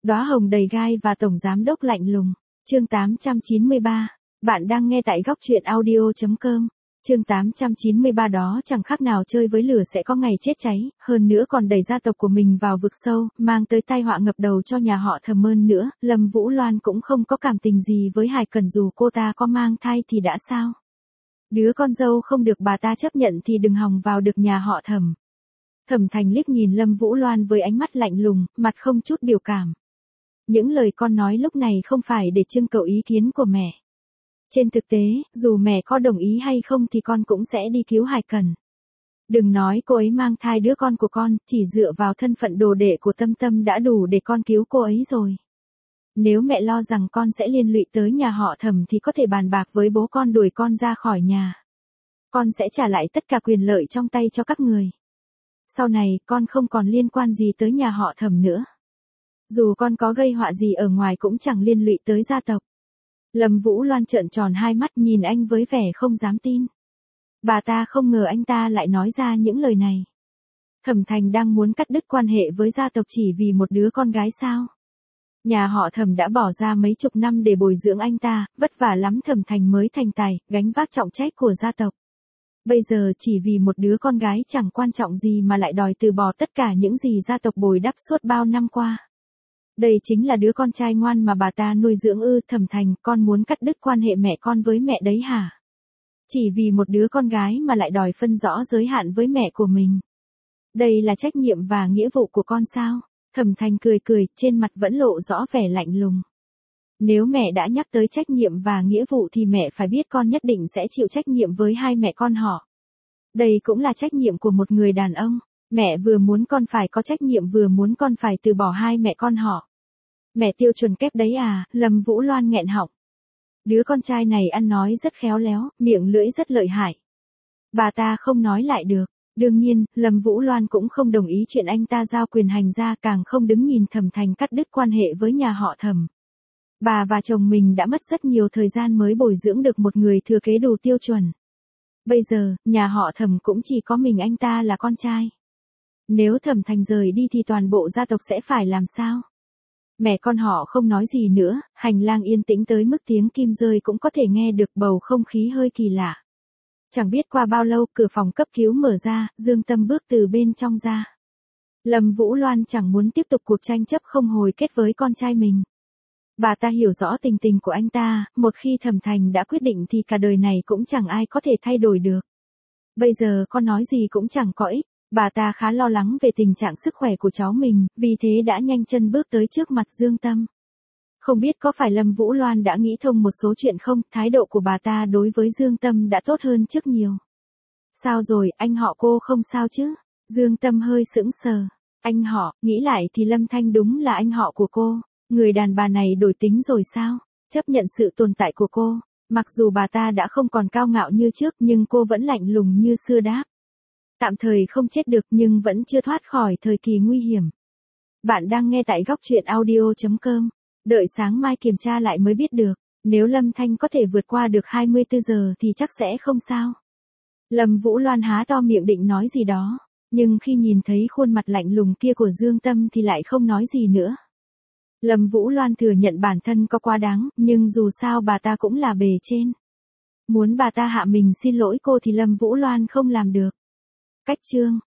Đóa hồng đầy gai và tổng giám đốc lạnh lùng. Chương 893. Bạn đang nghe tại góc truyện audio.com. Chương 893 đó chẳng khác nào chơi với lửa sẽ có ngày chết cháy, hơn nữa còn đẩy gia tộc của mình vào vực sâu, mang tới tai họa ngập đầu cho nhà họ Thẩm hơn nữa. Lâm Vũ Loan cũng không có cảm tình gì với Hải Cẩn, dù cô ta có mang thai thì đã sao? Đứa con dâu không được bà ta chấp nhận thì đừng hòng vào được nhà họ Thẩm. Thẩm Thành liếc nhìn Lâm Vũ Loan với ánh mắt lạnh lùng, mặt không chút biểu cảm. Những lời con nói lúc này không phải để trưng cầu ý kiến của mẹ. Trên thực tế, dù mẹ có đồng ý hay không thì con cũng sẽ đi cứu Hải Cẩn. Đừng nói cô ấy mang thai đứa con của con, chỉ dựa vào thân phận đồ đệ của Tâm Tâm đã đủ để con cứu cô ấy rồi. Nếu mẹ lo rằng con sẽ liên lụy tới nhà họ Thẩm thì có thể bàn bạc với bố con đuổi con ra khỏi nhà. Con sẽ trả lại tất cả quyền lợi trong tay cho các người. Sau này, con không còn liên quan gì tới nhà họ Thẩm nữa. Dù con có gây họa gì ở ngoài cũng chẳng liên lụy tới gia tộc. Lâm Vũ Loan trợn tròn hai mắt nhìn anh với vẻ không dám tin. Bà ta không ngờ anh ta lại nói ra những lời này. Thẩm Thành đang muốn cắt đứt quan hệ với gia tộc chỉ vì một đứa con gái sao? Nhà họ Thẩm đã bỏ ra mấy chục năm để bồi dưỡng anh ta, vất vả lắm Thẩm Thành mới thành tài, gánh vác trọng trách của gia tộc. Bây giờ chỉ vì một đứa con gái chẳng quan trọng gì mà lại đòi từ bỏ tất cả những gì gia tộc bồi đắp suốt bao năm qua. Đây chính là đứa con trai ngoan mà bà ta nuôi dưỡng ư? Thẩm Thành, con muốn cắt đứt quan hệ mẹ con với mẹ đấy hả? Chỉ vì một đứa con gái mà lại đòi phân rõ giới hạn với mẹ của mình. Đây là trách nhiệm và nghĩa vụ của con sao? Thẩm Thành cười cười, trên mặt vẫn lộ rõ vẻ lạnh lùng. Nếu mẹ đã nhắc tới trách nhiệm và nghĩa vụ thì mẹ phải biết con nhất định sẽ chịu trách nhiệm với hai mẹ con họ. Đây cũng là trách nhiệm của một người đàn ông. Mẹ vừa muốn con phải có trách nhiệm vừa muốn con phải từ bỏ hai mẹ con họ. Mẹ tiêu chuẩn kép đấy à? Lâm Vũ Loan nghẹn họng. Đứa con trai này ăn nói rất khéo léo, miệng lưỡi rất lợi hại. Bà ta không nói lại được. Đương nhiên, Lâm Vũ Loan cũng không đồng ý chuyện anh ta giao quyền hành ra, càng không đứng nhìn Thẩm Thành cắt đứt quan hệ với nhà họ Thẩm. Bà và chồng mình đã mất rất nhiều thời gian mới bồi dưỡng được một người thừa kế đủ tiêu chuẩn. Bây giờ, nhà họ Thẩm cũng chỉ có mình anh ta là con trai. Nếu Thẩm Thành rời đi thì toàn bộ gia tộc sẽ phải làm sao? Mẹ con họ không nói gì nữa, hành lang yên tĩnh tới mức tiếng kim rơi cũng có thể nghe được, bầu không khí hơi kỳ lạ. Chẳng biết qua bao lâu, cửa phòng cấp cứu mở ra, Dương Tâm bước từ bên trong ra. Lâm Vũ Loan chẳng muốn tiếp tục cuộc tranh chấp không hồi kết với con trai mình. Bà ta hiểu rõ tình tình của anh ta, một khi Thẩm Thành đã quyết định thì cả đời này cũng chẳng ai có thể thay đổi được. Bây giờ con nói gì cũng chẳng có ích. Bà ta khá lo lắng về tình trạng sức khỏe của cháu mình, vì thế đã nhanh chân bước tới trước mặt Dương Tâm. Không biết có phải Lâm Vũ Loan đã nghĩ thông một số chuyện không, thái độ của bà ta đối với Dương Tâm đã tốt hơn trước nhiều. Sao rồi, anh họ cô không sao chứ? Dương Tâm hơi sững sờ. Anh họ, nghĩ lại thì Lâm Thanh đúng là anh họ của cô. Người đàn bà này đổi tính rồi sao? Chấp nhận sự tồn tại của cô. Mặc dù bà ta đã không còn cao ngạo như trước nhưng cô vẫn lạnh lùng như xưa đáp. Tạm thời không chết được nhưng vẫn chưa thoát khỏi thời kỳ nguy hiểm. Bạn đang nghe tại góc truyện audio.com. Đợi sáng mai kiểm tra lại mới biết được. Nếu Lâm Thanh có thể vượt qua được 24 giờ thì chắc sẽ không sao. Lâm Vũ Loan há to miệng định nói gì đó. Nhưng khi nhìn thấy khuôn mặt lạnh lùng kia của Dương Tâm thì lại không nói gì nữa. Lâm Vũ Loan thừa nhận bản thân có quá đáng, nhưng dù sao bà ta cũng là bề trên. Muốn bà ta hạ mình xin lỗi cô thì Lâm Vũ Loan không làm được. Cách chương